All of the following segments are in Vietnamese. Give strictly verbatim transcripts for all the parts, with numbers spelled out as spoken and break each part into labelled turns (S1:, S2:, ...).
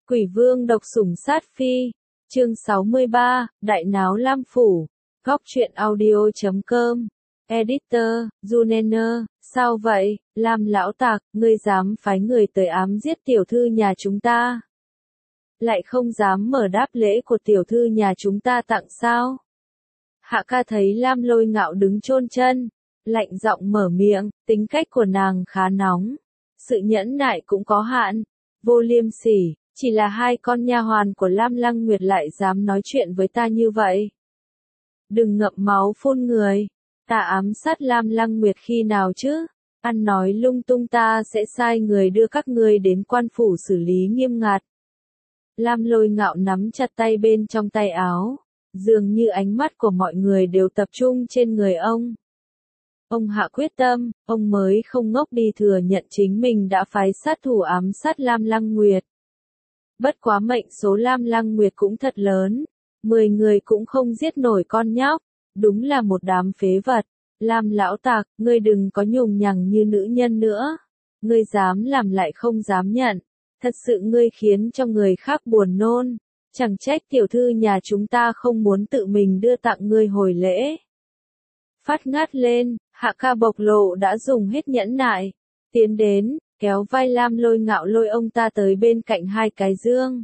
S1: Quỷ vương độc sủng sát phi, chương sáu mươi ba, Đại náo Lam Phủ, góc truyện audio chấm com, editor, Junenner, sao vậy, Lam lão tặc, ngươi dám phái người tới ám giết tiểu thư nhà chúng ta? Lại không dám mở đáp lễ của tiểu thư nhà chúng ta tặng sao? Hạ ca thấy Lam Lôi Ngạo đứng chôn chân, lạnh giọng mở miệng, tính cách của nàng khá nóng, sự nhẫn nại cũng có hạn, vô liêm sỉ. Chỉ là hai con nha hoàn của Lam Lăng Nguyệt lại dám nói chuyện với ta như vậy. Đừng ngậm máu phun người, ta ám sát Lam Lăng Nguyệt khi nào chứ? Ăn nói lung tung, ta sẽ sai người đưa các ngươi đến quan phủ xử lý nghiêm ngặt. Lam Lôi Ngạo nắm chặt tay bên trong tay áo, dường như ánh mắt của mọi người đều tập trung trên người ông. Ông hạ quyết tâm, ông mới không ngốc đi thừa nhận chính mình đã phái sát thủ ám sát Lam Lăng Nguyệt. Bất quá mệnh số Lam Lăng Nguyệt cũng thật lớn, mười người cũng không giết nổi con nhóc, đúng là một đám phế vật. Lam lão tặc, ngươi đừng có nhùng nhằng như nữ nhân nữa, ngươi dám làm lại không dám nhận, thật sự ngươi khiến cho người khác buồn nôn, chẳng trách tiểu thư nhà chúng ta không muốn tự mình đưa tặng ngươi hồi lễ. Phát ngát lên, Hạ ca bộc lộ đã dùng hết nhẫn nại, tiến đến, kéo vai Lam Lôi Ngạo lôi ông ta tới bên cạnh hai cái dương.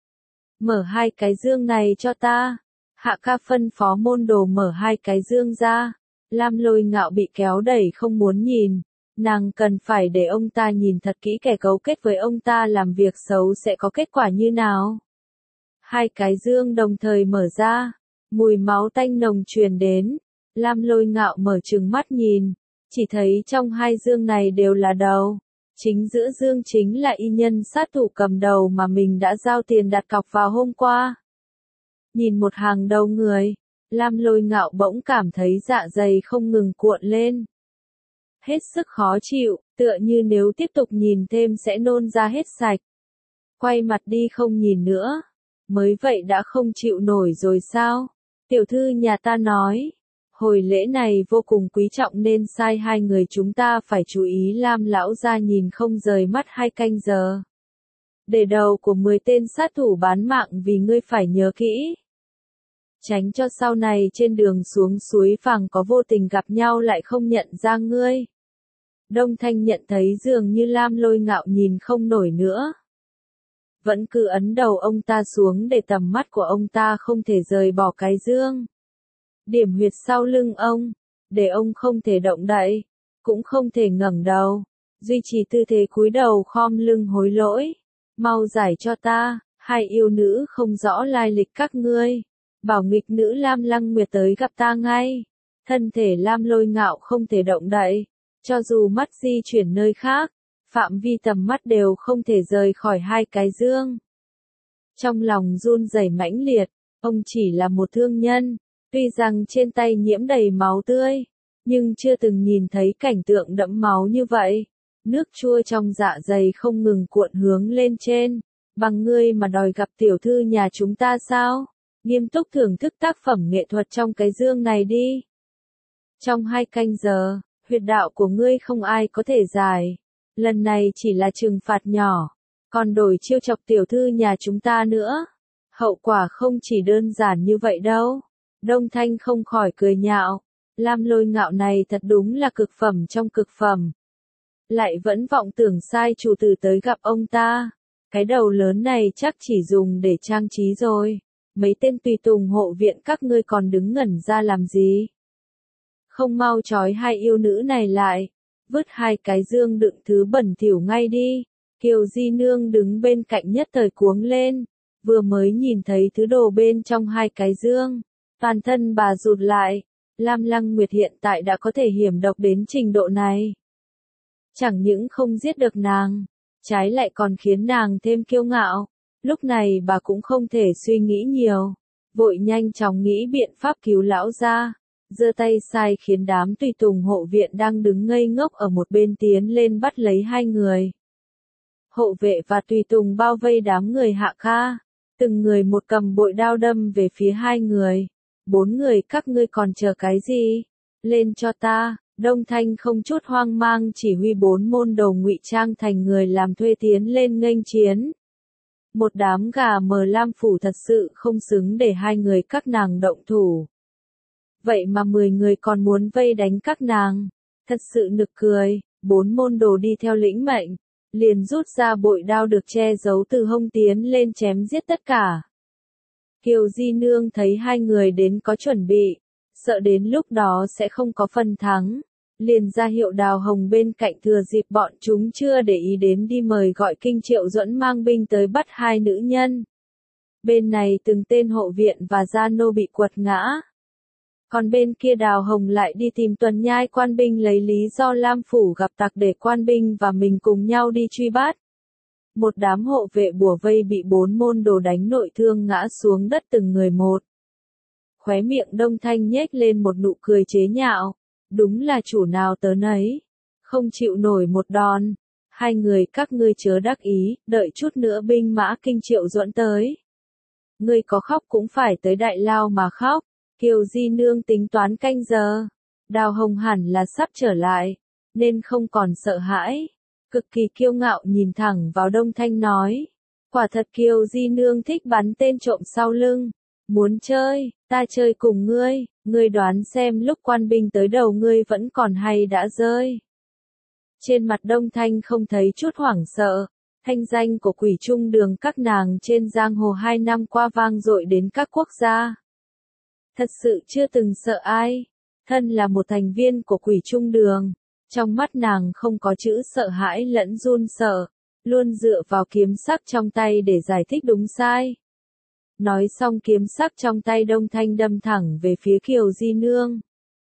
S1: Mở hai cái dương này cho ta. Hạ ca phân phó môn đồ mở hai cái dương ra. Lam Lôi Ngạo bị kéo đẩy không muốn nhìn. Nàng cần phải để ông ta nhìn thật kỹ kẻ cấu kết với ông ta làm việc xấu sẽ có kết quả như nào. Hai cái dương đồng thời mở ra. Mùi máu tanh nồng truyền đến. Lam Lôi Ngạo mở trừng mắt nhìn. Chỉ thấy trong hai dương này đều là đầu. Chính giữa dương chính là y nhân sát thủ cầm đầu mà mình đã giao tiền đặt cọc vào hôm qua. Nhìn một hàng đầu người, Lam Lôi Ngạo bỗng cảm thấy dạ dày không ngừng cuộn lên. Hết sức khó chịu, tựa như nếu tiếp tục nhìn thêm sẽ nôn ra hết sạch. Quay mặt đi không nhìn nữa. Mới vậy đã không chịu nổi rồi sao? Tiểu thư nhà ta nói. Hồi lễ này vô cùng quý trọng nên sai hai người chúng ta phải chú ý. Lam lão gia nhìn không rời mắt hai canh giờ. Để đầu của mười tên sát thủ bán mạng vì ngươi phải nhớ kỹ. Tránh cho sau này trên đường xuống suối vàng có vô tình gặp nhau lại không nhận ra ngươi. Đông Thanh nhận thấy dường như Lam Lôi Ngạo nhìn không nổi nữa. Vẫn cứ ấn đầu ông ta xuống để tầm mắt của ông ta không thể rời bỏ cái dương. Điểm huyệt sau lưng ông, để ông không thể động đậy, cũng không thể ngẩng đầu, duy trì tư thế cúi đầu khom lưng hối lỗi. Mau giải cho ta, hai yêu nữ không rõ lai lịch các ngươi, bảo nghịch nữ Lam Lăng Nguyệt tới gặp ta ngay. Thân thể Lam Lôi Ngạo không thể động đậy, cho dù mắt di chuyển nơi khác, phạm vi tầm mắt đều không thể rời khỏi hai cái dương. Trong lòng run rẩy mãnh liệt, ông chỉ là một thương nhân. Tuy rằng trên tay nhiễm đầy máu tươi, nhưng chưa từng nhìn thấy cảnh tượng đẫm máu như vậy. Nước chua trong dạ dày không ngừng cuộn hướng lên trên. Bằng ngươi mà đòi gặp tiểu thư nhà chúng ta sao? Nghiêm túc thưởng thức tác phẩm nghệ thuật trong cái dương này đi. Trong hai canh giờ, huyệt đạo của ngươi không ai có thể giải. Lần này chỉ là trừng phạt nhỏ, còn đổi chiêu chọc tiểu thư nhà chúng ta nữa. Hậu quả không chỉ đơn giản như vậy đâu. Đông Thanh không khỏi cười nhạo, Lam Lôi Ngạo này thật đúng là cực phẩm trong cực phẩm. Lại vẫn vọng tưởng sai chủ tử tới gặp ông ta, cái đầu lớn này chắc chỉ dùng để trang trí rồi, mấy tên tùy tùng hộ viện các ngươi còn đứng ngẩn ra làm gì? Không mau trói hai yêu nữ này lại, vứt hai cái dương đựng thứ bẩn thỉu ngay đi. Kiều Di Nương đứng bên cạnh nhất thời cuống lên, vừa mới nhìn thấy thứ đồ bên trong hai cái dương. Toàn thân bà rụt lại, Lam Lăng Nguyệt hiện tại đã có thể hiểm độc đến trình độ này. Chẳng những không giết được nàng, trái lại còn khiến nàng thêm kiêu ngạo. Lúc này bà cũng không thể suy nghĩ nhiều, vội nhanh chóng nghĩ biện pháp cứu lão ra, giơ tay sai khiến đám tùy tùng hộ viện đang đứng ngây ngốc ở một bên tiến lên bắt lấy hai người. Hộ vệ và tùy tùng bao vây đám người Hạ ca, từng người một cầm bội đao đâm về phía hai người. Bốn người các ngươi còn chờ cái gì? Lên cho ta. Đông Thanh không chút hoang mang chỉ huy bốn môn đồ ngụy trang thành người làm thuê tiến lên nghênh chiến. Một đám gà mờ Lam Phủ thật sự không xứng để hai người các nàng động thủ. Vậy mà mười người còn muốn vây đánh các nàng. Thật sự nực cười, bốn môn đồ đi theo lĩnh mệnh. Liền rút ra bội đao được che giấu từ hông tiến lên chém giết tất cả. Kiều Di Nương thấy hai người đến có chuẩn bị, sợ đến lúc đó sẽ không có phần thắng. Liền ra hiệu Đào Hồng bên cạnh thừa dịp bọn chúng chưa để ý đến đi mời gọi Kinh Triệu Duẫn mang binh tới bắt hai nữ nhân. Bên này từng tên hộ viện và gia nô bị quật ngã. Còn bên kia Đào Hồng lại đi tìm Tuần Nhai quan binh lấy lý do Lam Phủ gặp tặc để quan binh và mình cùng nhau đi truy bắt. Một đám hộ vệ bủa vây bị bốn môn đồ đánh nội thương ngã xuống đất từng người một. Khóe miệng Đông Thanh nhếch lên một nụ cười chế nhạo. Đúng là chủ nào tớ nấy. Không chịu nổi một đòn. Hai người các ngươi chớ đắc ý, đợi chút nữa binh mã Kinh Triệu Duẫn tới. Ngươi có khóc cũng phải tới Đại Lao mà khóc. Kiều Di Nương tính toán canh giờ. Đào Hồng hẳn là sắp trở lại, nên không còn sợ hãi. Cực kỳ kiêu ngạo nhìn thẳng vào Đông Thanh nói. Quả thật Kiều Di Nương thích bắn tên trộm sau lưng. Muốn chơi, ta chơi cùng ngươi, ngươi đoán xem lúc quan binh tới đầu ngươi vẫn còn hay đã rơi. Trên mặt Đông Thanh không thấy chút hoảng sợ. Thanh danh của Quỷ Trung Đường các nàng trên giang hồ hai năm qua vang dội đến các quốc gia. Thật sự chưa từng sợ ai. Thân là một thành viên của Quỷ Trung Đường, trong mắt nàng không có chữ sợ hãi lẫn run sợ, luôn dựa vào kiếm sắc trong tay để giải thích đúng sai. Nói xong kiếm sắc trong tay Đông Thanh đâm thẳng về phía Kiều Di Nương.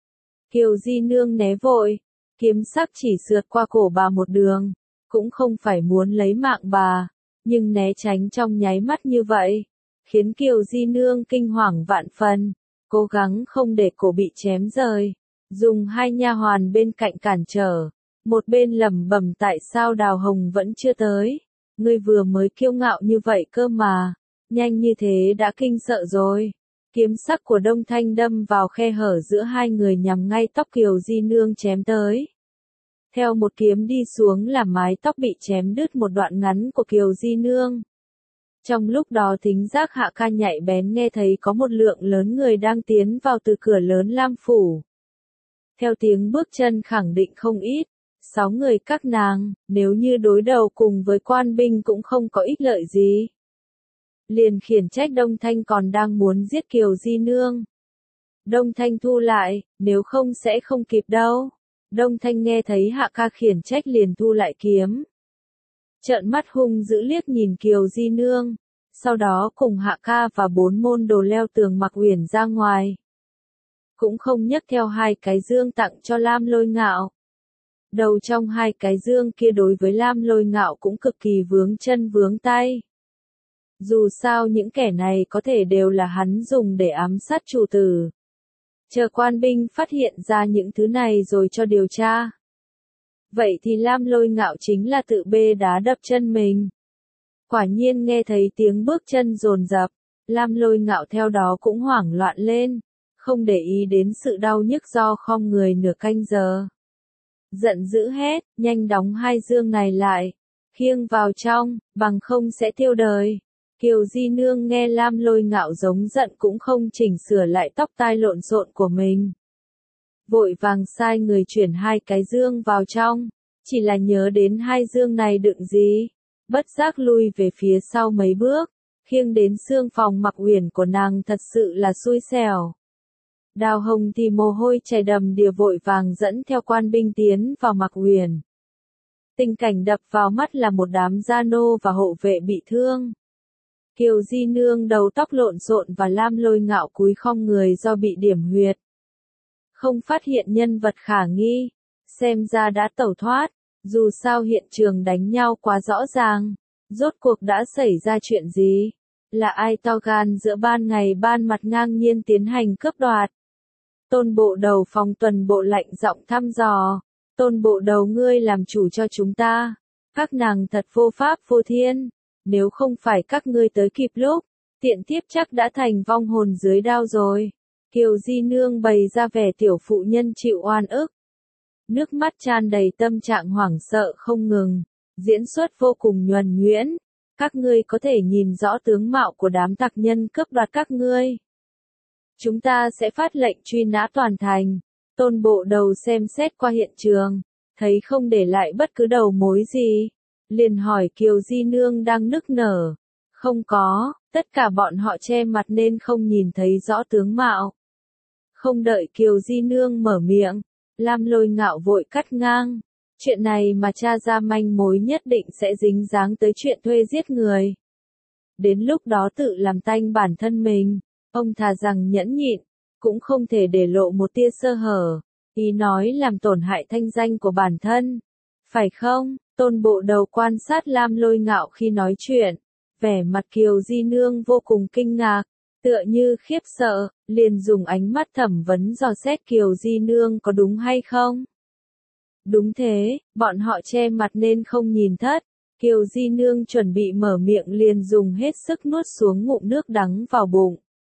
S1: Kiều Di Nương né vội, kiếm sắc chỉ sượt qua cổ bà một đường, cũng không phải muốn lấy mạng bà, nhưng né tránh trong nháy mắt như vậy, khiến Kiều Di Nương kinh hoàng vạn phần, cố gắng không để cổ bị chém rời, dùng hai nha hoàn bên cạnh cản trở, một bên lẩm bẩm tại sao Đào Hồng vẫn chưa tới, ngươi vừa mới kiêu ngạo như vậy cơ mà, nhanh như thế đã kinh sợ rồi. Kiếm sắc của Đông Thanh đâm vào khe hở giữa hai người nhằm ngay tóc Kiều Di Nương chém tới. Theo một kiếm đi xuống là mái tóc bị chém đứt một đoạn ngắn của Kiều Di Nương. Trong lúc đó thính giác Hạ Ca nhạy bén nghe thấy có một lượng lớn người đang tiến vào từ cửa lớn Lam Phủ. Theo tiếng bước chân khẳng định không ít, sáu người các nàng, nếu như đối đầu cùng với quan binh cũng không có ích lợi gì. Liền khiển trách Đông Thanh còn đang muốn giết Kiều Di Nương. Đông Thanh thu lại, nếu không sẽ không kịp đâu. Đông Thanh nghe thấy Hạ Ca khiển trách liền thu lại kiếm. Trợn mắt hung dữ liếc nhìn Kiều Di Nương, sau đó cùng Hạ Ca và bốn môn đồ leo tường Mặc Uyển ra ngoài. Cũng không nhấc theo hai cái dương tặng cho Lam Lôi Ngạo. Đầu trong hai cái dương kia đối với Lam Lôi Ngạo cũng cực kỳ vướng chân vướng tay. Dù sao những kẻ này có thể đều là hắn dùng để ám sát chủ tử. Chờ quan binh phát hiện ra những thứ này rồi cho điều tra. Vậy thì Lam Lôi Ngạo chính là tự bê đá đập chân mình. Quả nhiên nghe thấy tiếng bước chân dồn dập, Lam Lôi Ngạo theo đó cũng hoảng loạn lên, không để ý đến sự đau nhức do khom người nửa canh giờ. Giận dữ hét, nhanh đóng hai dương này lại, khiêng vào trong, bằng không sẽ tiêu đời. Kiều Di Nương nghe Lam Lôi Ngạo giống giận cũng không chỉnh sửa lại tóc tai lộn xộn của mình. Vội vàng sai người chuyển hai cái dương vào trong, chỉ là nhớ đến hai dương này đựng gì, bất giác lui về phía sau mấy bước, khiêng đến xương phòng Mặc Uyển của nàng thật sự là xui xẻo. Đào Hồng thì mồ hôi chảy đầm đìa vội vàng dẫn theo quan binh tiến vào Mặc Uyển. Tình cảnh đập vào mắt là một đám gia nô và hộ vệ bị thương. Kiều Di Nương đầu tóc lộn xộn và Lam Lôi Ngạo cúi khom người do bị điểm huyệt. Không phát hiện nhân vật khả nghi, xem ra đã tẩu thoát, dù sao hiện trường đánh nhau quá rõ ràng, rốt cuộc đã xảy ra chuyện gì, là ai to gan giữa ban ngày ban mặt ngang nhiên tiến hành cướp đoạt. Tôn bộ đầu phòng tuần bộ lạnh giọng thăm dò, tôn bộ đầu ngươi làm chủ cho chúng ta, các nàng thật vô pháp vô thiên. Nếu không phải các ngươi tới kịp lúc, tiện tiếp chắc đã thành vong hồn dưới đao rồi. Kiều Di Nương bày ra vẻ tiểu phụ nhân chịu oan ức. Nước mắt tràn đầy tâm trạng hoảng sợ không ngừng, diễn xuất vô cùng nhuần nhuyễn. Các ngươi có thể nhìn rõ tướng mạo của đám tặc nhân cướp đoạt các ngươi. Chúng ta sẽ phát lệnh truy nã toàn thành. Tôn bộ đầu xem xét qua hiện trường, thấy không để lại bất cứ đầu mối gì. Liền hỏi Kiều Di Nương đang nức nở. Không có, tất cả bọn họ che mặt nên không nhìn thấy rõ tướng mạo. Không đợi Kiều Di Nương mở miệng, Lam Lôi Ngạo vội cắt ngang. Chuyện này mà tra ra manh mối nhất định sẽ dính dáng tới chuyện thuê giết người. Đến lúc đó tự làm tanh bản thân mình, ông thà rằng nhẫn nhịn, cũng không thể để lộ một tia sơ hở, ý nói làm tổn hại thanh danh của bản thân. Phải không? Tôn bộ đầu quan sát Lam Lôi Ngạo khi nói chuyện, vẻ mặt Kiều Di Nương vô cùng kinh ngạc, tựa như khiếp sợ, liền dùng ánh mắt thẩm vấn dò xét Kiều Di Nương có đúng hay không. Đúng thế, bọn họ che mặt nên không nhìn thất. Kiều Di Nương chuẩn bị mở miệng liền dùng hết sức nuốt xuống ngụm nước đắng vào bụng.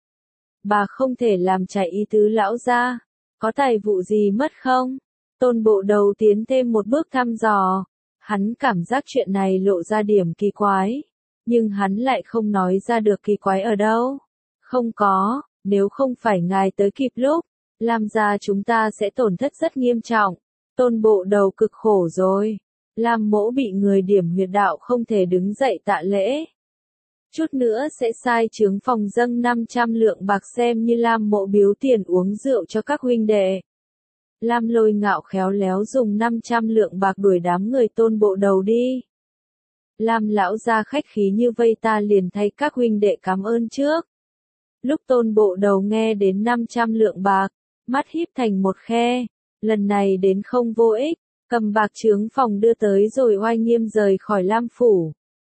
S1: Bà không thể làm chạy ý tứ lão gia. Có tài vụ gì mất không? Tôn bộ đầu tiến thêm một bước thăm dò. Hắn cảm giác chuyện này lộ ra điểm kỳ quái. Nhưng hắn lại không nói ra được kỳ quái ở đâu. Không có, nếu không phải ngài tới kịp lúc, làm ra chúng ta sẽ tổn thất rất nghiêm trọng. Tôn bộ đầu cực khổ rồi. Lam mỗ bị người điểm huyệt đạo không thể đứng dậy tạ lễ. Chút nữa sẽ sai chướng phòng dâng năm trăm lượng bạc xem như Lam mỗ biếu tiền uống rượu cho các huynh đệ. Lam Lôi Ngạo khéo léo dùng năm trăm lượng bạc đuổi đám người tôn bộ đầu đi. Lam lão gia khách khí như vây ta liền thay các huynh đệ cảm ơn trước. Lúc tôn bộ đầu nghe đến năm trăm lượng bạc, mắt híp thành một khe, lần này đến không vô ích, cầm bạc chướng phòng đưa tới rồi oai nghiêm rời khỏi Lam phủ.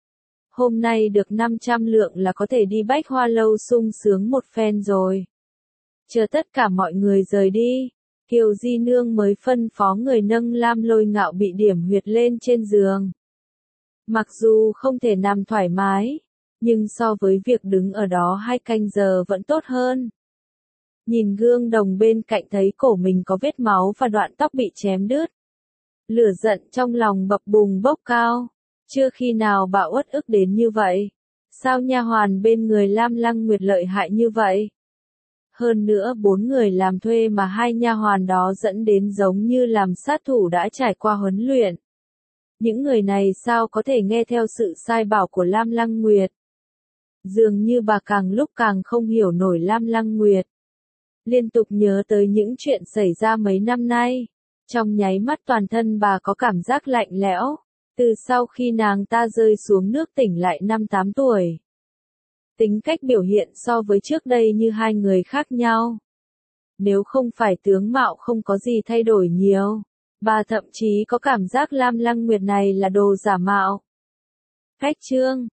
S1: Hôm nay được năm trăm lượng là có thể đi Bách Hoa lâu sung sướng một phen rồi. Chờ tất cả mọi người rời đi, Kiều Di Nương mới phân phó người nâng Lam Lôi Ngạo bị điểm huyệt lên trên giường. Mặc dù không thể nằm thoải mái, nhưng so với việc đứng ở đó hai canh giờ vẫn tốt hơn. Nhìn gương đồng bên cạnh thấy cổ mình có vết máu và đoạn tóc bị chém đứt. Lửa giận trong lòng bập bùng bốc cao. Chưa khi nào bà uất ức đến như vậy. Sao nha hoàn bên người Lam Lăng Nguyệt lợi hại như vậy? Hơn nữa bốn người làm thuê mà hai nha hoàn đó dẫn đến giống như làm sát thủ đã trải qua huấn luyện. Những người này sao có thể nghe theo sự sai bảo của Lam Lăng Nguyệt? Dường như bà càng lúc càng không hiểu nổi Lam Lăng Nguyệt. Liên tục nhớ tới những chuyện xảy ra mấy năm nay. Trong nháy mắt toàn thân bà có cảm giác lạnh lẽo. Từ sau khi nàng ta rơi xuống nước tỉnh lại năm tám tuổi. Tính cách biểu hiện so với trước đây như hai người khác nhau. Nếu không phải tướng mạo không có gì thay đổi nhiều, bà thậm chí có cảm giác Lam Lăng Nguyệt này là đồ giả mạo. Cách chương